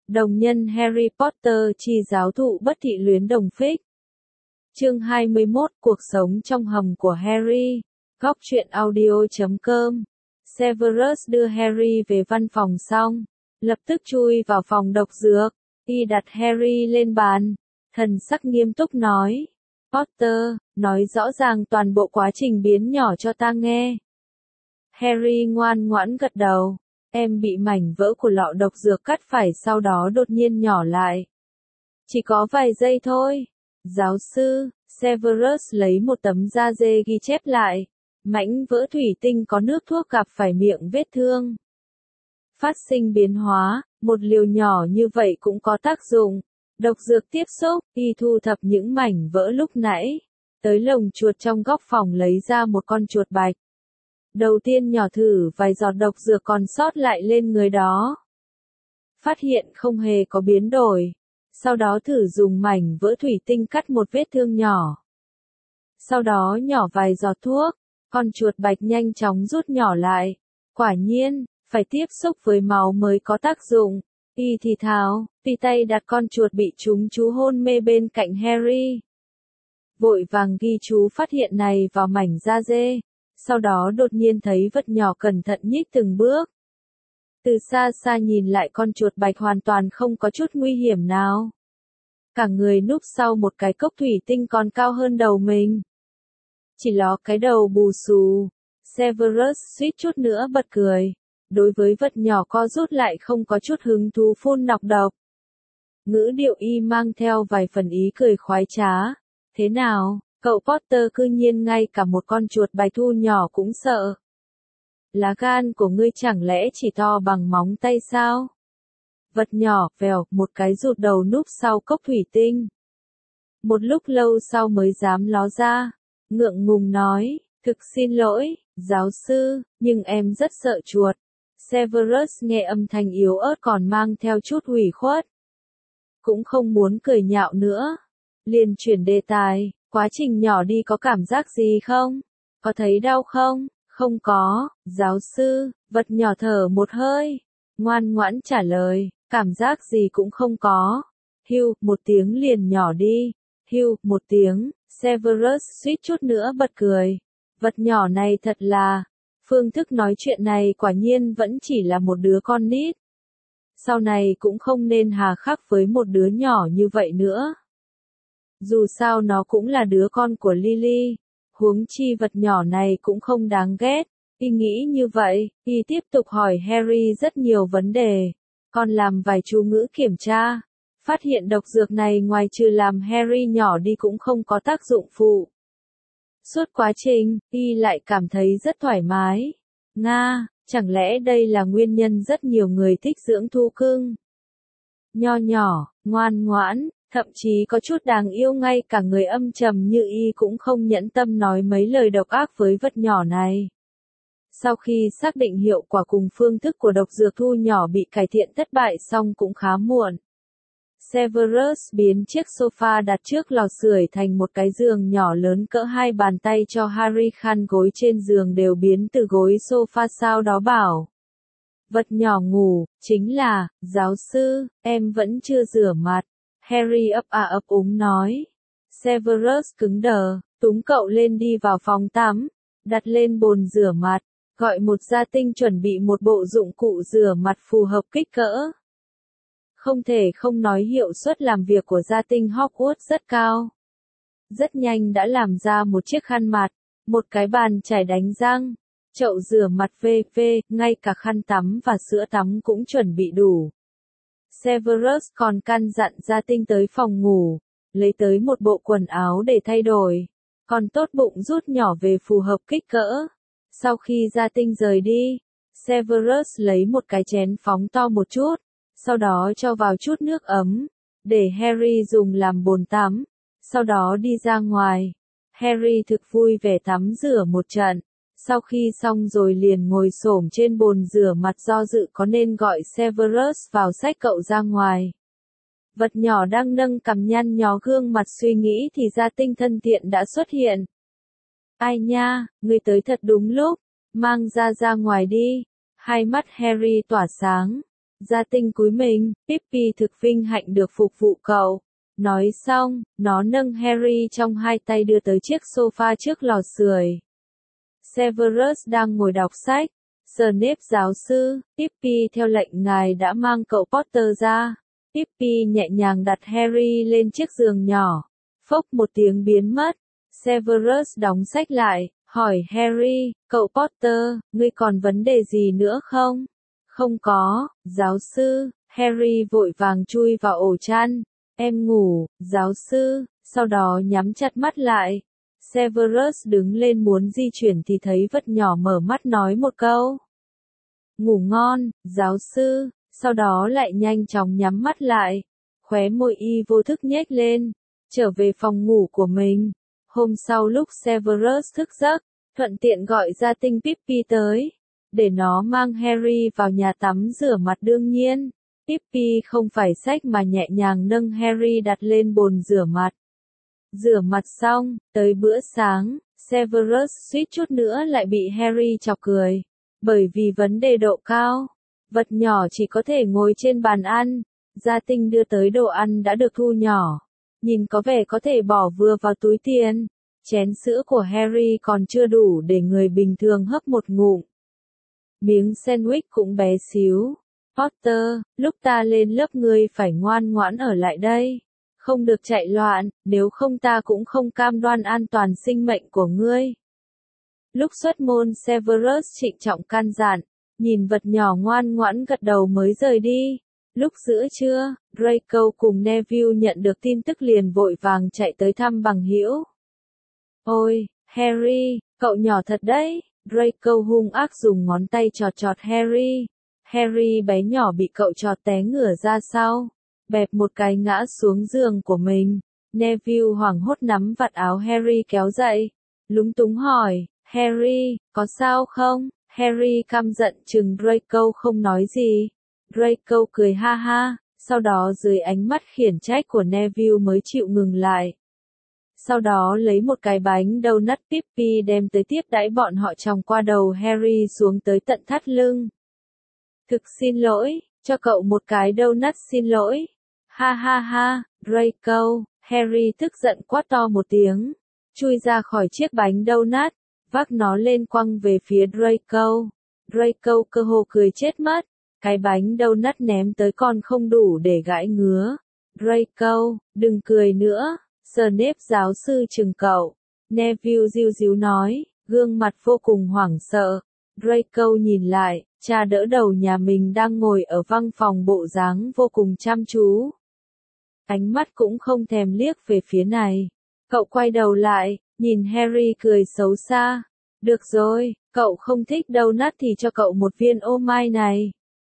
Đồng nhân Harry Potter chi giáo thụ bất thị luyến đồng phích. Chương 21 Cuộc sống trong hầm của Harry. Góc truyện audio.com. Severus đưa Harry về văn phòng xong, lập tức chui vào phòng độc dược. Y đặt Harry lên bàn, thần sắc nghiêm túc nói: Potter, nói rõ ràng toàn bộ quá trình biến nhỏ cho ta nghe. Harry ngoan ngoãn gật đầu. Em bị mảnh vỡ của lọ độc dược cắt phải, sau đó đột nhiên nhỏ lại. Chỉ có vài giây thôi. Giáo sư, Severus lấy một tấm da dê ghi chép lại. Mảnh vỡ thủy tinh có nước thuốc gặp phải miệng vết thương. Phát sinh biến hóa, một liều nhỏ như vậy cũng có tác dụng. Độc dược tiếp xúc, y thu thập những mảnh vỡ lúc nãy. Tới lồng chuột trong góc phòng lấy ra một con chuột bạch. Đầu tiên nhỏ thử vài giọt độc dược còn sót lại lên người đó. Phát hiện không hề có biến đổi. Sau đó thử dùng mảnh vỡ thủy tinh cắt một vết thương nhỏ. Sau đó nhỏ vài giọt thuốc, con chuột bạch nhanh chóng rút nhỏ lại. Quả nhiên, phải tiếp xúc với máu mới có tác dụng. Y thì thào, tùy tay đặt con chuột bị trúng chú hôn mê bên cạnh Harry. Vội vàng ghi chú phát hiện này vào mảnh da dê. Sau đó đột nhiên thấy vật nhỏ cẩn thận nhích từng bước. Từ xa xa nhìn lại, con chuột bạch hoàn toàn không có chút nguy hiểm nào. Cả người núp sau một cái cốc thủy tinh còn cao hơn đầu mình. Chỉ ló cái đầu bù xù. Severus suýt chút nữa bật cười. Đối với vật nhỏ co rút lại không có chút hứng thú phun nọc độc. Ngữ điệu y mang theo vài phần ý cười khoái trá. Thế nào, cậu Potter cư nhiên ngay cả một con chuột bạch thu nhỏ cũng sợ. Lá gan của ngươi chẳng lẽ chỉ to bằng móng tay sao? Vật nhỏ, vèo, một cái rụt đầu núp sau cốc thủy tinh. Một lúc lâu sau mới dám ló ra. Ngượng ngùng nói, thực xin lỗi, giáo sư, nhưng em rất sợ chuột. Severus nghe âm thanh yếu ớt còn mang theo chút ủy khuất. Cũng không muốn cười nhạo nữa. Liền chuyển đề tài, quá trình nhỏ đi có cảm giác gì không? Có thấy đau không? Không có, giáo sư, vật nhỏ thở một hơi. Ngoan ngoãn trả lời, cảm giác gì cũng không có. Hưu, một tiếng liền nhỏ đi. Hưu, một tiếng, Severus suýt chút nữa bật cười. Vật nhỏ này thật là, phương thức nói chuyện này quả nhiên vẫn chỉ là một đứa con nít. Sau này cũng không nên hà khắc với một đứa nhỏ như vậy nữa. Dù sao nó cũng là đứa con của Lily. Huống chi vật nhỏ này cũng không đáng ghét. Y nghĩ như vậy, y tiếp tục hỏi Harry rất nhiều vấn đề. Còn làm vài chú ngữ kiểm tra. Phát hiện độc dược này ngoài trừ làm Harry nhỏ đi cũng không có tác dụng phụ. Suốt quá trình, y lại cảm thấy rất thoải mái. Nga, chẳng lẽ đây là nguyên nhân rất nhiều người thích dưỡng thú cưng? Nho nhỏ, ngoan ngoãn, thậm chí có chút đáng yêu, ngay cả người âm trầm như y cũng không nhẫn tâm nói mấy lời độc ác với vật nhỏ này. Sau khi xác định hiệu quả cùng phương thức của độc dược thu nhỏ bị cải thiện thất bại xong cũng khá muộn. Severus biến chiếc sofa đặt trước lò sưởi thành một cái giường nhỏ lớn cỡ hai bàn tay cho Harry, khăn gối trên giường đều biến từ gối sofa, sau đó bảo. Vật nhỏ ngủ, chính là, giáo sư, em vẫn chưa rửa mặt. Harry ấp úng nói. Severus cứng đờ, túm cậu lên đi vào phòng tắm, đặt lên bồn rửa mặt, gọi một gia tinh chuẩn bị một bộ dụng cụ rửa mặt phù hợp kích cỡ. Không thể không nói hiệu suất làm việc của gia tinh Hogwarts rất cao. Rất nhanh đã làm ra một chiếc khăn mặt, một cái bàn chải đánh răng, chậu rửa mặt v.v., ngay cả khăn tắm và sữa tắm cũng chuẩn bị đủ. Severus còn căn dặn gia tinh tới phòng ngủ, lấy tới một bộ quần áo để thay đổi, còn tốt bụng rút nhỏ về phù hợp kích cỡ. Sau khi gia tinh rời đi, Severus lấy một cái chén phóng to một chút, sau đó cho vào chút nước ấm, để Harry dùng làm bồn tắm, sau đó đi ra ngoài. Harry thực vui vẻ tắm rửa một trận, sau khi xong rồi liền ngồi xổm trên bồn rửa mặt do dự có nên gọi Severus vào xách cậu ra ngoài. Vật nhỏ đang nâng cằm nhăn nhó gương mặt suy nghĩ thì gia tinh thân thiện đã xuất hiện. Ai nha, ngươi tới thật đúng lúc, mang ra ngoài đi. Hai mắt Harry tỏa sáng. Gia Tinh cúi mình, Pippi thực vinh hạnh được phục vụ cậu. Nói xong, nó nâng Harry trong hai tay đưa tới chiếc sofa trước lò sưởi. Severus đang ngồi đọc sách. Snape giáo sư, Pippi theo lệnh ngài đã mang cậu Potter ra. Pippi nhẹ nhàng đặt Harry lên chiếc giường nhỏ. Phốc một tiếng biến mất. Severus đóng sách lại, hỏi Harry, cậu Potter, ngươi còn vấn đề gì nữa không? Không có, giáo sư. Harry vội vàng chui vào ổ chăn. Em ngủ, giáo sư, sau đó nhắm chặt mắt lại. Severus đứng lên muốn di chuyển thì thấy vật nhỏ mở mắt nói một câu. Ngủ ngon, giáo sư, sau đó lại nhanh chóng nhắm mắt lại. Khóe môi y vô thức nhếch lên, trở về phòng ngủ của mình. Hôm sau lúc Severus thức giấc, thuận tiện gọi Gia Tinh Pippi tới, để nó mang Harry vào nhà tắm rửa mặt đương nhiên. Pippi không phải xách mà nhẹ nhàng nâng Harry đặt lên bồn rửa mặt. Rửa mặt xong, tới bữa sáng, Severus suýt chút nữa lại bị Harry chọc cười. Bởi vì vấn đề độ cao, vật nhỏ chỉ có thể ngồi trên bàn ăn. Gia Tinh đưa tới đồ ăn đã được thu nhỏ. Nhìn có vẻ có thể bỏ vừa vào túi tiền. Chén sữa của Harry còn chưa đủ để người bình thường hấp một ngụm. Miếng sandwich cũng bé xíu. Potter, lúc ta lên lớp ngươi phải ngoan ngoãn ở lại đây. Không được chạy loạn, nếu không ta cũng không cam đoan an toàn sinh mệnh của ngươi. Lúc xuất môn Severus trịnh trọng can dặn, nhìn vật nhỏ ngoan ngoãn gật đầu mới rời đi. Lúc giữa trưa, Draco cùng Neville nhận được tin tức liền vội vàng chạy tới thăm bằng hữu. Ôi, Harry, cậu nhỏ thật đấy. Draco hung ác dùng ngón tay chọt chọt Harry. Harry bé nhỏ bị cậu chọt té ngửa ra sau, bẹp một cái ngã xuống giường của mình. Neville hoảng hốt nắm vạt áo Harry kéo dậy, lúng túng hỏi, Harry, có sao không? Harry căm giận trừng Draco không nói gì. Draco cười ha ha, sau đó dưới ánh mắt khiển trách của Neville mới chịu ngừng lại. Sau đó lấy một cái bánh donut Pippi đem tới tiếp đãi bọn họ chòng qua đầu Harry xuống tới tận thắt lưng. Thực xin lỗi, cho cậu một cái donut xin lỗi. Ha ha ha, Draco, Harry tức giận quát to một tiếng, chui ra khỏi chiếc bánh donut, vác nó lên quăng về phía Draco. Draco cơ hồ cười chết mất, cái bánh donut ném tới còn không đủ để gãi ngứa. Draco, đừng cười nữa, Snape giáo sư trừng cậu. Neville ríu ríu nói, gương mặt vô cùng hoảng sợ. Draco nhìn lại, cha đỡ đầu nhà mình đang ngồi ở văn phòng bộ dáng vô cùng chăm chú. Ánh mắt cũng không thèm liếc về phía này. Cậu quay đầu lại, nhìn Harry cười xấu xa. Được rồi, cậu không thích donut thì cho cậu một viên ô mai này.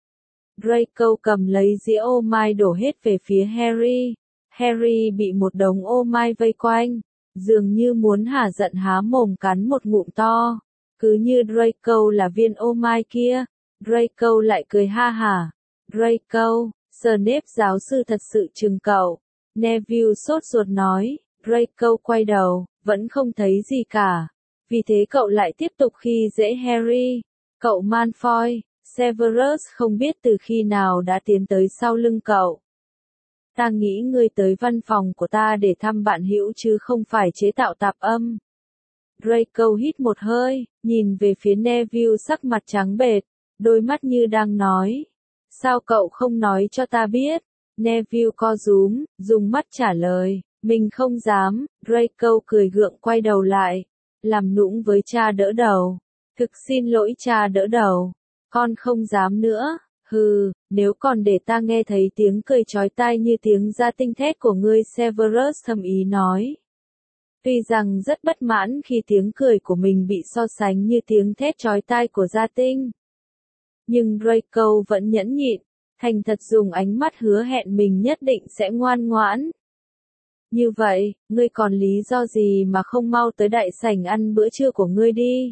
Draco cầm lấy dĩa ô mai đổ hết về phía Harry. Harry bị một đống ô mai vây quanh, dường như muốn hả giận há mồm cắn một ngụm to. Cứ như Draco là viên ô mai kia, Draco lại cười ha hả. Draco, Snape giáo sư thật sự trừng cậu. Neville sốt ruột nói, Draco quay đầu, vẫn không thấy gì cả. Vì thế cậu lại tiếp tục khi dễ Harry. Cậu Malfoy, Severus không biết từ khi nào đã tiến tới sau lưng cậu. Ta nghĩ ngươi tới văn phòng của ta để thăm bạn hữu chứ không phải chế tạo tạp âm. Draco hít một hơi, nhìn về phía Neville sắc mặt trắng bệch, đôi mắt như đang nói. Sao cậu không nói cho ta biết? Neville co rúm, dùng mắt trả lời, mình không dám. Draco cười gượng quay đầu lại, làm nũng với cha đỡ đầu. Thực xin lỗi cha đỡ đầu, con không dám nữa. Hừ, nếu còn để ta nghe thấy tiếng cười chói tai như tiếng Gia Tinh thét của ngươi, Severus thầm ý nói. Tuy rằng rất bất mãn khi tiếng cười của mình bị so sánh như tiếng thét chói tai của Gia Tinh. Nhưng Draco vẫn nhẫn nhịn, thành thật dùng ánh mắt hứa hẹn mình nhất định sẽ ngoan ngoãn. Như vậy, ngươi còn lý do gì mà không mau tới đại sảnh ăn bữa trưa của ngươi đi?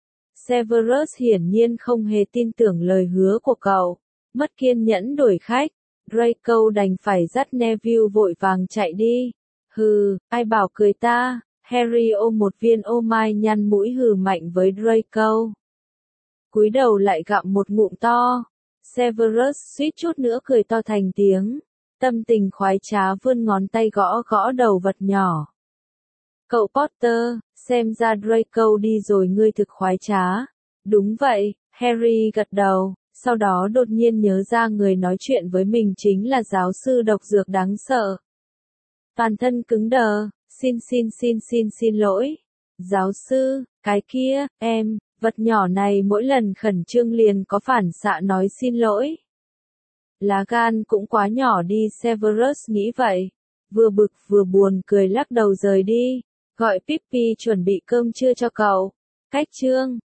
Severus hiển nhiên không hề tin tưởng lời hứa của cậu, mất kiên nhẫn đuổi khách. Draco đành phải dắt Neville vội vàng chạy đi. Hừ, ai bảo cười ta? Harry ôm một viên ô mai nhăn mũi hừ mạnh với Draco. Cúi đầu lại gặm một ngụm to. Severus suýt chút nữa cười to thành tiếng. Tâm tình khoái trá vươn ngón tay gõ gõ đầu vật nhỏ. Cậu Potter, xem ra Draco đi rồi ngươi thực khoái trá. Đúng vậy, Harry gật đầu, sau đó đột nhiên nhớ ra người nói chuyện với mình chính là giáo sư độc dược đáng sợ. Toàn thân cứng đờ, xin lỗi. Giáo sư, cái kia, vật nhỏ này mỗi lần khẩn trương liền có phản xạ nói xin lỗi. Lá gan cũng quá nhỏ đi, Severus nghĩ vậy. Vừa bực vừa buồn cười lắc đầu rời đi, gọi Pippi chuẩn bị cơm trưa cho cậu. Cách chương